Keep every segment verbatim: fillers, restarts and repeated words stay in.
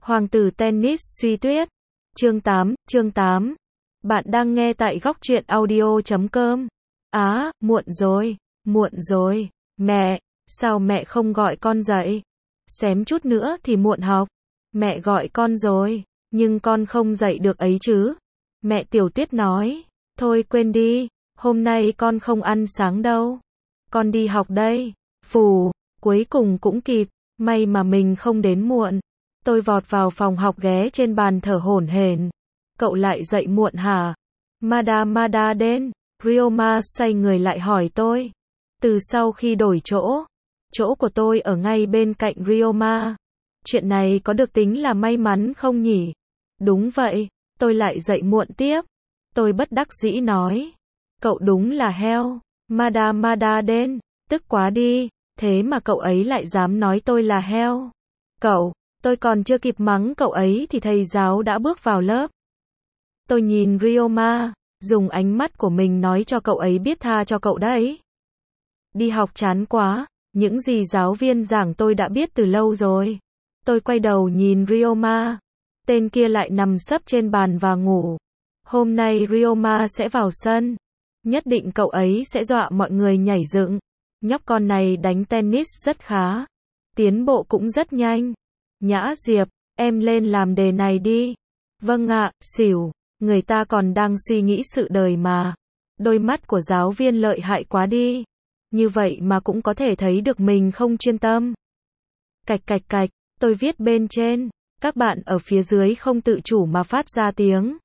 Hoàng tử tennis suy tuyết. Chương tám, chương tám. Bạn đang nghe tại góc truyện audio chấm com. Á, muộn rồi, muộn rồi. Mẹ, sao mẹ không gọi con dậy? Xém chút nữa thì muộn học. Mẹ gọi con rồi, nhưng con không dậy được ấy chứ. Mẹ Tiểu Tuyết nói, thôi quên đi, hôm nay con không ăn sáng đâu. Con đi học đây. Phù, cuối cùng cũng kịp, may mà mình không đến muộn. Tôi vọt vào phòng học ghé trên bàn thở hổn hển. Cậu lại dậy muộn hả? Mada Mada đến. Ryoma xoay người lại hỏi tôi. Từ sau khi đổi chỗ, chỗ của tôi ở ngay bên cạnh Ryoma. Chuyện này có được tính là may mắn không nhỉ? Đúng vậy, tôi lại dậy muộn tiếp. Tôi bất đắc dĩ nói. Cậu đúng là heo. Mada Mada đến. Tức quá đi, thế mà cậu ấy lại dám nói tôi là heo. Cậu, tôi còn chưa kịp mắng cậu ấy thì thầy giáo đã bước vào lớp. Tôi nhìn Ryoma, dùng ánh mắt của mình nói cho cậu ấy biết tha cho cậu đấy. Đi học chán quá, những gì giáo viên giảng tôi đã biết từ lâu rồi. Tôi quay đầu nhìn Ryoma, tên kia lại nằm sấp trên bàn và ngủ. Hôm nay Ryoma sẽ vào sân, nhất định cậu ấy sẽ dọa mọi người nhảy dựng. Nhóc con này đánh tennis rất khá, tiến bộ cũng rất nhanh. Nhã Diệp, em lên làm đề này đi. Vâng ạ, xỉu, người ta còn đang suy nghĩ sự đời mà. Đôi mắt của giáo viên lợi hại quá đi. Như vậy mà cũng có thể thấy được mình không chuyên tâm. Cạch cạch cạch, tôi viết bên trên, các bạn ở phía dưới không tự chủ mà phát ra tiếng.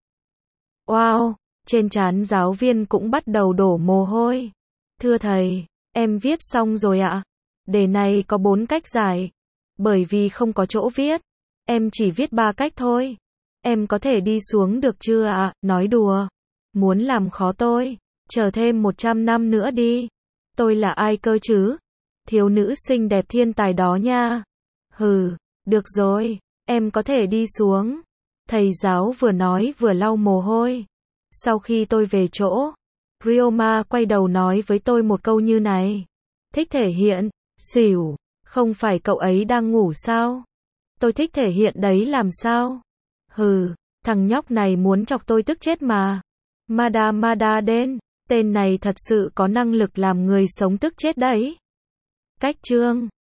Wow, trên trán giáo viên cũng bắt đầu đổ mồ hôi. Thưa thầy, em viết xong rồi ạ. Đề này có bốn cách giải. Bởi vì không có chỗ viết, em chỉ viết ba cách thôi. Em có thể đi xuống được chưa ạ? Nói đùa. Muốn làm khó tôi, chờ thêm một trăm năm nữa đi. Tôi là ai cơ chứ? Thiếu nữ xinh đẹp thiên tài đó nha. Hừ, được rồi, em có thể đi xuống. Thầy giáo vừa nói vừa lau mồ hôi. Sau khi tôi về chỗ, Ryoma quay đầu nói với tôi một câu như này. Thích thể hiện, xỉu, không phải cậu ấy đang ngủ sao? Tôi thích thể hiện đấy làm sao? Hừ, thằng nhóc này muốn chọc tôi tức chết mà. Mada Mada đến, tên này thật sự có năng lực làm người sống tức chết đấy. Cách chương